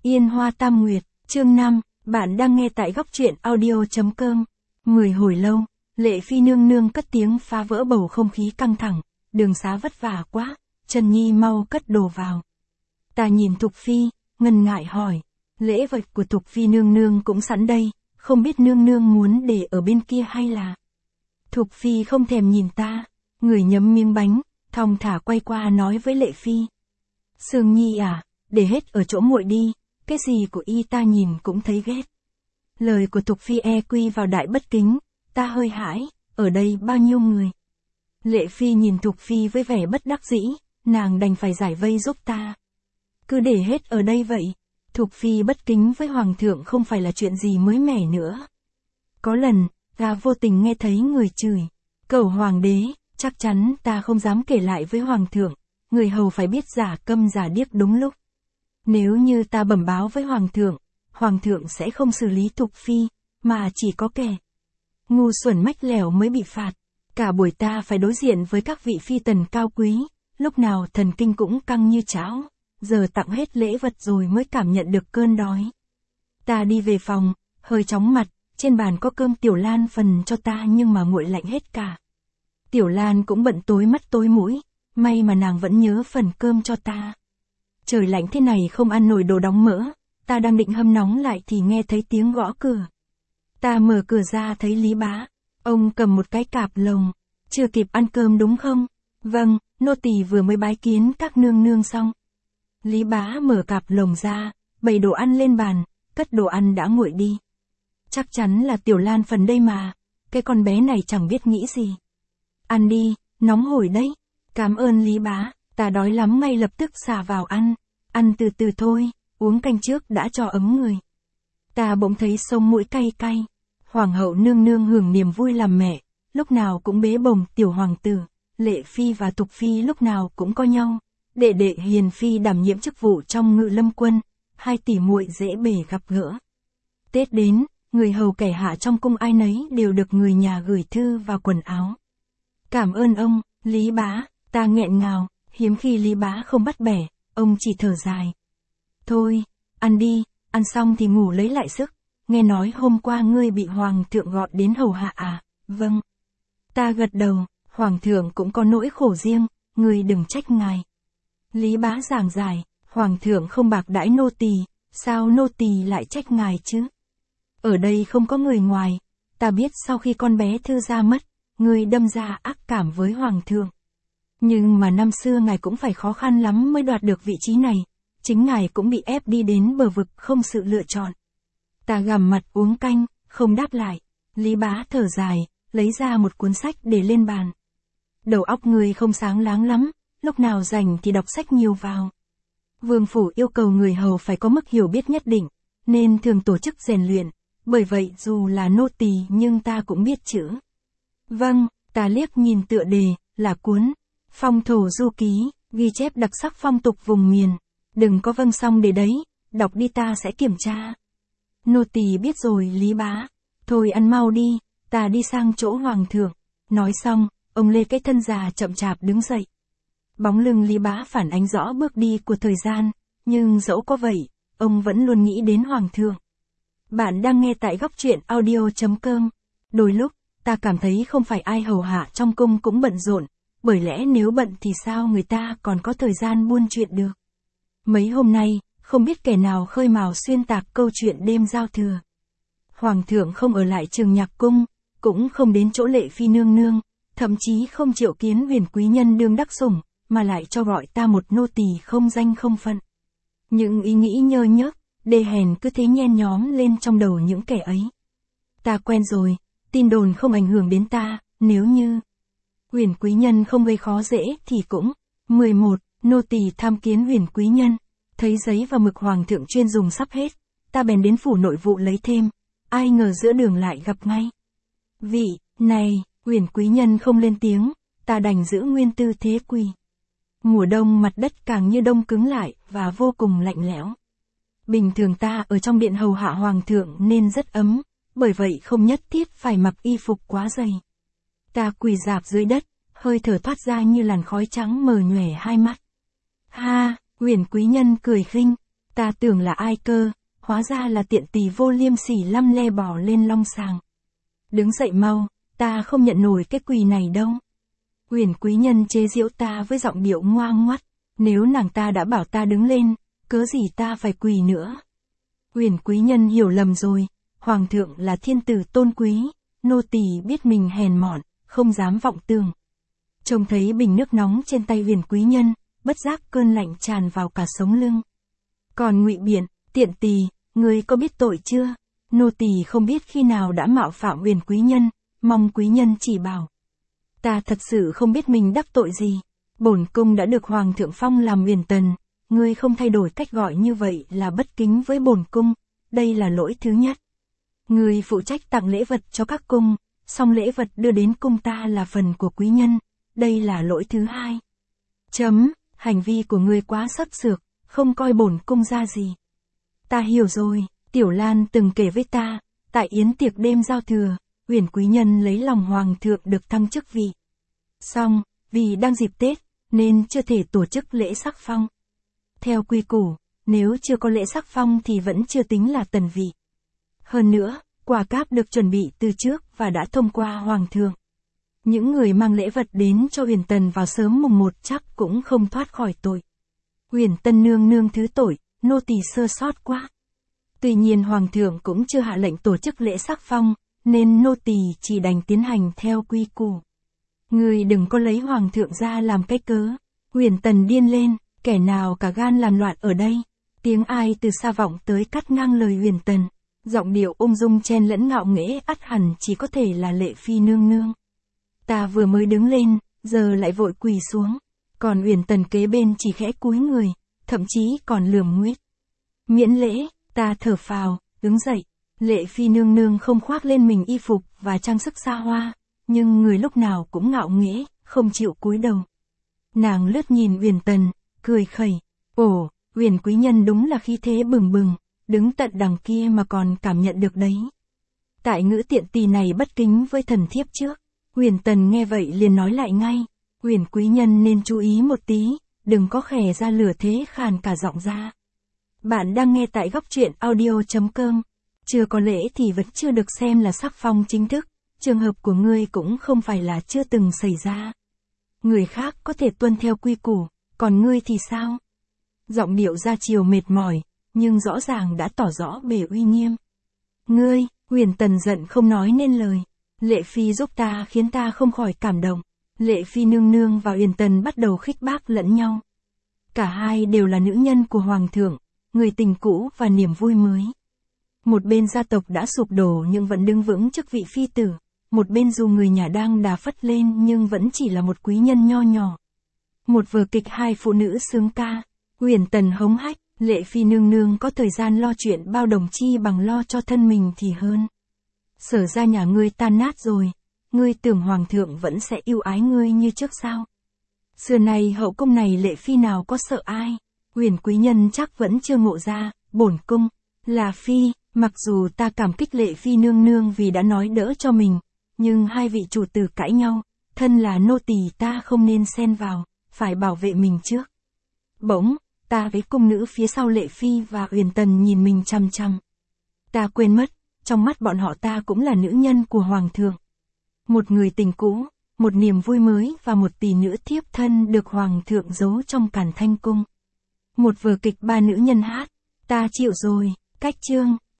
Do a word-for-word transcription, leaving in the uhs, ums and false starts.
Yên Hoa Tam Nguyệt, chương năm, bạn đang nghe tại góc truyện audio.com. Mười hồi lâu, Lệ Phi nương nương cất tiếng phá vỡ bầu không khí căng thẳng, đường xá vất vả quá, Trần Nhi mau cất đồ vào. Ta nhìn Thục Phi, ngần ngại hỏi, lễ vật của Thục Phi nương nương cũng sẵn đây, không biết nương nương muốn để ở bên kia hay là... Thục Phi không thèm nhìn ta, người nhấm miếng bánh, thong thả quay qua nói với Lệ Phi. Sương Nhi à, để hết ở chỗ muội đi, cái gì của y ta nhìn cũng thấy ghét. Lời của Thục Phi e quy vào đại bất kính, ta hơi hãi, ở đây bao nhiêu người. Lệ Phi nhìn Thục Phi với vẻ bất đắc dĩ, nàng đành phải giải vây giúp ta. Cứ để hết ở đây vậy, Thục Phi bất kính với Hoàng thượng không phải là chuyện gì mới mẻ nữa. Có lần, ta vô tình nghe thấy người chửi, cầu Hoàng đế, chắc chắn ta không dám kể lại với Hoàng thượng, người hầu phải biết giả câm giả điếc đúng lúc. Nếu như ta bẩm báo với Hoàng thượng, Hoàng thượng sẽ không xử lý Thục Phi, mà chỉ có kẻ ngu xuẩn mách lẻo mới bị phạt. Cả buổi ta phải đối diện với các vị phi tần cao quý, lúc nào thần kinh cũng căng như chảo, giờ tặng hết lễ vật rồi mới cảm nhận được cơn đói. Ta đi về phòng, hơi chóng mặt, trên bàn có cơm Tiểu Lan phần cho ta nhưng mà nguội lạnh hết cả. Tiểu Lan cũng bận tối mắt tối mũi, may mà nàng vẫn nhớ phần cơm cho ta. Trời lạnh thế này không ăn nổi đồ đóng mỡ, ta đang định hâm nóng lại thì nghe thấy tiếng gõ cửa. Ta mở cửa ra thấy Lý Bá, ông cầm một cái cạp lồng, chưa kịp ăn cơm đúng không? Vâng, nô tỳ vừa mới bái kiến các nương nương xong. Lý Bá mở cạp lồng ra, bày đồ ăn lên bàn, cất đồ ăn đã nguội đi. Chắc chắn là Tiểu Lan phần đây mà, cái con bé này chẳng biết nghĩ gì. Ăn đi, nóng hổi đấy. Cảm ơn Lý Bá, ta đói lắm ngay lập tức xả vào ăn. Ăn từ từ thôi, uống canh trước đã cho ấm người. Ta bỗng thấy sống mũi cay cay. Hoàng hậu nương nương hưởng niềm vui làm mẹ, lúc nào cũng bế bồng tiểu hoàng tử. Lệ Phi và Thục Phi lúc nào cũng có nhau. Đệ đệ Hiền Phi đảm nhiệm chức vụ trong Ngự Lâm Quân, hai tỷ muội dễ bề gặp gỡ. Tết đến, người hầu kẻ hạ trong cung ai nấy đều được người nhà gửi thư và quần áo. Cảm ơn ông, Lý Bá, ta nghẹn ngào, hiếm khi Lý Bá không bắt bẻ, ông chỉ thở dài. Thôi, ăn đi, ăn xong thì ngủ lấy lại sức, nghe nói hôm qua ngươi bị Hoàng thượng gọi đến hầu hạ à, vâng. Ta gật đầu, Hoàng thượng cũng có nỗi khổ riêng, ngươi đừng trách ngài. Lý Bá giảng giải, Hoàng thượng không bạc đãi nô tỳ, sao nô tỳ lại trách ngài chứ? Ở đây không có người ngoài, ta biết sau khi con bé Thư ra mất, ngươi đâm ra ác cảm với Hoàng thượng. Nhưng mà năm xưa ngài cũng phải khó khăn lắm mới đoạt được vị trí này, chính ngài cũng bị ép đi đến bờ vực không sự lựa chọn. Ta gằm mặt uống canh, không đáp lại, Lý Bá thở dài, lấy ra một cuốn sách để lên bàn. Đầu óc người không sáng láng lắm, lúc nào rảnh thì đọc sách nhiều vào. Vương phủ yêu cầu người hầu phải có mức hiểu biết nhất định, nên thường tổ chức rèn luyện, bởi vậy dù là nô tỳ nhưng ta cũng biết chữ. Vâng, ta liếc nhìn tựa đề, là cuốn Phong thổ du ký, ghi chép đặc sắc phong tục vùng miền. Đừng có vâng xong để đấy, đọc đi ta sẽ kiểm tra. Nô tỳ biết rồi Lý Bá, thôi ăn mau đi, ta đi sang chỗ Hoàng thượng. Nói xong, ông lê cái thân già chậm chạp đứng dậy. Bóng lưng Lý Bá phản ánh rõ bước đi của thời gian, nhưng dẫu có vậy, ông vẫn luôn nghĩ đến Hoàng thượng. Bạn đang nghe tại góc truyện audio.com. Đôi lúc, ta cảm thấy không phải ai hầu hạ trong cung cũng bận rộn, bởi lẽ nếu bận thì sao người ta còn có thời gian buôn chuyện được. Mấy hôm nay, không biết kẻ nào khơi mào xuyên tạc câu chuyện đêm giao thừa. Hoàng thượng không ở lại Trường Nhạc Cung, cũng không đến chỗ Lệ Phi nương nương, thậm chí không triệu kiến huyền quý nhân đương đắc sủng, mà lại cho gọi ta một nô tỳ không danh không phận. Những ý nghĩ nhơ nhớp, đê hèn cứ thế nhen nhóm lên trong đầu những kẻ ấy. Ta quen rồi, tin đồn không ảnh hưởng đến ta, nếu như huyền quý nhân không gây khó dễ thì cũng. mười một. Nô tỳ tham kiến huyền quý nhân, thấy giấy và mực Hoàng thượng chuyên dùng sắp hết, ta bèn đến phủ nội vụ lấy thêm, ai ngờ giữa đường lại gặp ngay. Vị, này, huyền quý nhân không lên tiếng, ta đành giữ nguyên tư thế quỳ. Mùa đông mặt đất càng như đông cứng lại và vô cùng lạnh lẽo. Bình thường ta ở trong điện hầu hạ Hoàng thượng nên rất ấm, bởi vậy không nhất thiết phải mặc y phục quá dày. Ta quỳ rạp dưới đất, hơi thở thoát ra như làn khói trắng mờ nhòe hai mắt. Ha, huyền quý nhân cười khinh, Ta tưởng là ai cơ, hóa ra là tiện tỳ vô liêm sỉ lăm le bò lên long sàng. Đứng dậy mau, ta không nhận nổi cái quỳ này đâu. Uyển quý nhân chế giễu ta với giọng điệu ngoa ngoắt, nếu nàng ta đã bảo ta đứng lên, cớ gì ta phải quỳ nữa. Uyển quý nhân hiểu lầm rồi, hoàng thượng là thiên tử tôn quý, nô tỳ biết mình hèn mọn, không dám vọng tưởng. Trông thấy bình nước nóng trên tay Uyển quý nhân, bất giác cơn lạnh tràn vào cả sống lưng. Còn ngụy biện, tiện tỳ, ngươi có biết tội chưa? Nô tỳ không biết khi nào đã mạo phạm Uyển quý nhân, mong quý nhân chỉ bảo. Ta thật sự không biết mình đắc tội gì. Bổn cung đã được hoàng thượng phong làm Uyển tần, ngươi không thay đổi cách gọi như vậy là bất kính với bổn cung, đây là lỗi thứ nhất. Ngươi phụ trách tặng lễ vật cho các cung, song lễ vật đưa đến cung ta là phần của quý nhân, đây là lỗi thứ hai. Chấm, hành vi của ngươi quá sấp sược, không coi bổn cung ra gì. Ta hiểu rồi, Tiểu Lan từng kể với ta, tại yến tiệc đêm giao thừa, Uyển quý nhân lấy lòng hoàng thượng được thăng chức vị. Xong, vì đang dịp Tết, nên chưa thể tổ chức lễ sắc phong. Theo quy củ, nếu chưa có lễ sắc phong thì vẫn chưa tính là tần vị. Hơn nữa, quà cáp được chuẩn bị từ trước và đã thông qua hoàng thượng. Những người mang lễ vật đến cho Uyển tần vào sớm mùng một chắc cũng không thoát khỏi tội. Uyển tân nương nương thứ tội, nô tỳ sơ sót quá. Tuy nhiên hoàng thượng cũng chưa hạ lệnh tổ chức lễ sắc phong, nên nô tỳ chỉ đành tiến hành theo quy củ. Ngươi đừng có lấy hoàng thượng ra làm cái cớ. Uyển tần điên lên, kẻ nào cả gan làm loạn ở đây. Tiếng ai từ xa vọng tới cắt ngang lời Uyển tần. Giọng điệu ung dung chen lẫn ngạo nghễ ắt hẳn chỉ có thể là Lệ phi nương nương. Ta vừa mới đứng lên, giờ lại vội quỳ xuống. Còn Uyển tần kế bên chỉ khẽ cúi người, thậm chí còn lườm nguýt. Miễn lễ, ta thở phào, đứng dậy. Lệ phi nương nương không khoác lên mình y phục và trang sức xa hoa, nhưng người lúc nào cũng ngạo nghễ, không chịu cúi đầu. Nàng lướt nhìn Uyển tần, cười khẩy. Ồ, Uyển quý nhân đúng là khí thế bừng bừng, đứng tận đằng kia mà còn cảm nhận được đấy. Tại ngữ tiện tỳ này bất kính với thần thiếp trước. Uyển tần nghe vậy liền nói lại ngay. Uyển quý nhân nên chú ý một tí, đừng có khè ra lửa thế khàn cả giọng ra. Bạn đang nghe tại góc truyện audio chấm com. Chưa có lễ thì vẫn chưa được xem là sắc phong chính thức, trường hợp của ngươi cũng không phải là chưa từng xảy ra. Người khác có thể tuân theo quy củ, còn ngươi thì sao? Giọng điệu ra chiều mệt mỏi, nhưng rõ ràng đã tỏ rõ bề uy nghiêm. Ngươi, Uyển tần giận không nói nên lời. Lệ phi giúp ta khiến ta không khỏi cảm động. Lệ phi nương nương và Uyển tần bắt đầu khích bác lẫn nhau. Cả hai đều là nữ nhân của hoàng thượng, người tình cũ và niềm vui mới. Một bên gia tộc đã sụp đổ nhưng vẫn đứng vững chức vị phi tử, một bên dù người nhà đang đà phất lên nhưng vẫn chỉ là một quý nhân nho nhỏ. Một vở kịch hai phụ nữ sướng ca, Uyển tần hống hách, Lệ phi nương nương có thời gian lo chuyện bao đồng chi bằng lo cho thân mình thì hơn. Sở ra nhà ngươi tan nát rồi, ngươi tưởng hoàng thượng vẫn sẽ yêu ái ngươi như trước sao? Xưa này hậu cung này Lệ phi nào có sợ ai? Uyển quý nhân chắc vẫn chưa ngộ ra, bổn cung là phi, mặc dù ta cảm kích Lệ phi nương nương vì đã nói đỡ cho mình, nhưng hai vị chủ tử cãi nhau, thân là nô tỳ ta không nên xen vào, phải bảo vệ mình trước. Bỗng, ta với cung nữ phía sau Lệ phi và Uyển tần nhìn mình chằm chằm. Ta quên mất, trong mắt bọn họ ta cũng là nữ nhân của hoàng thượng. Một người tình cũ, một niềm vui mới và một tỷ nữ thiếp thân được hoàng thượng giấu trong Càn Thanh cung. Một vở kịch ba nữ nhân hát, ta chịu rồi, cách chương.